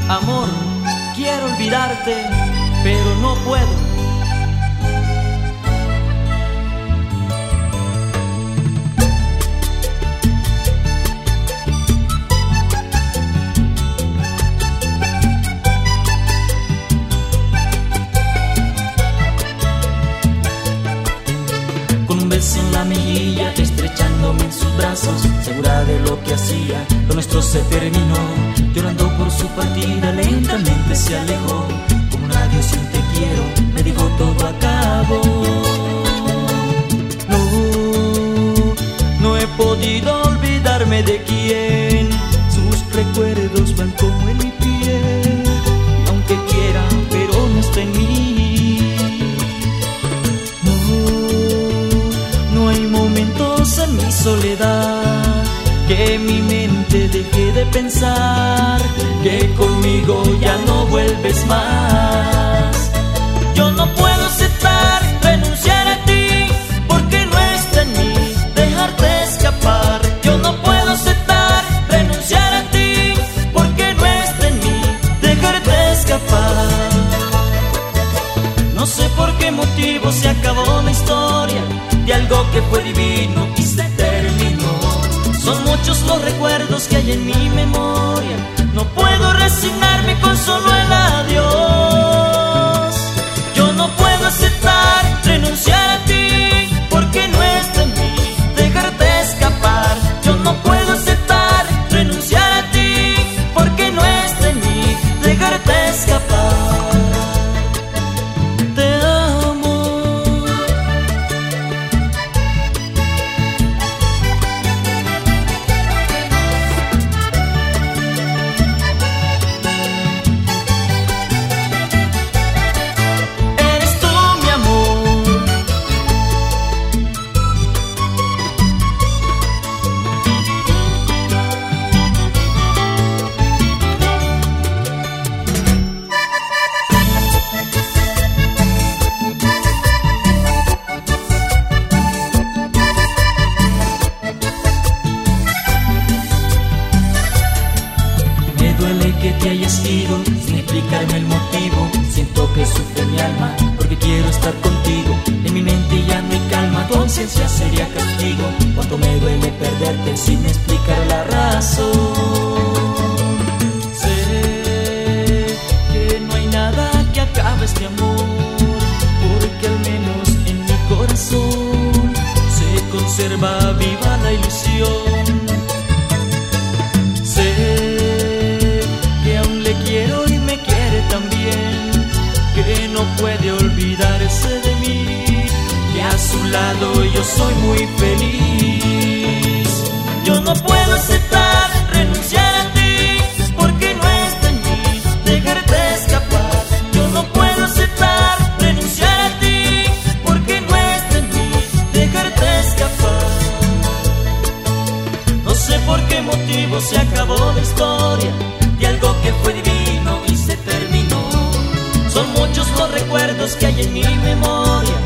Amor, quiero olvidarte, pero no puedo. Con un beso en la mejilla, estrechándome en sus brazos, segura de lo que hacía, lo nuestro se terminó. Llorando por su partida, lentamente se alejó. Como un adiós y un te quiero, me dijo todo acabó. No he podido olvidarme de quién. Sus recuerdos van como en mi piel. Y aunque quiera, pero no está en mí. No hay momentos en mi soledad que mi mente deje de pensar que conmigo ya no vuelves más. Yo no puedo aceptar renunciar a ti, porque no está en mí dejarte escapar. Yo no puedo aceptar renunciar a ti, porque no está en mí dejarte escapar. No sé por qué motivo se acabó la historia de algo que fue divino y se terminó. Son muchos los recuerdos que hay en mi memoria. No puedo resignarme con solo el adiós. Yo no puedo aceptar renunciar a ti, porque no está en mí dejarte escapar. Yo no puedo aceptar renunciar a ti, porque no está en mí dejarte escapar. Te amo. Que te hayas ido sin explicarme el motivo. Siento que sufre mi alma porque quiero estar contigo. En mi mente ya no hay calma, tu ausencia sería castigo. Cuánto me duele perderte sin explicar la razón. Sé que no hay nada que acabe este amor, porque al menos en mi corazón se conserva viva la ilusión. Que no puede olvidarse de mí, que a su lado yo soy muy feliz. Yo no puedo aceptar renunciar a ti, porque no está en mí dejarte escapar. Yo no puedo aceptar renunciar a ti, porque no está en mí dejarte escapar. No sé por qué motivo se acabó la historia de algo que fue divino y se terminó. Son muchos los recuerdos que hay en mi memoria.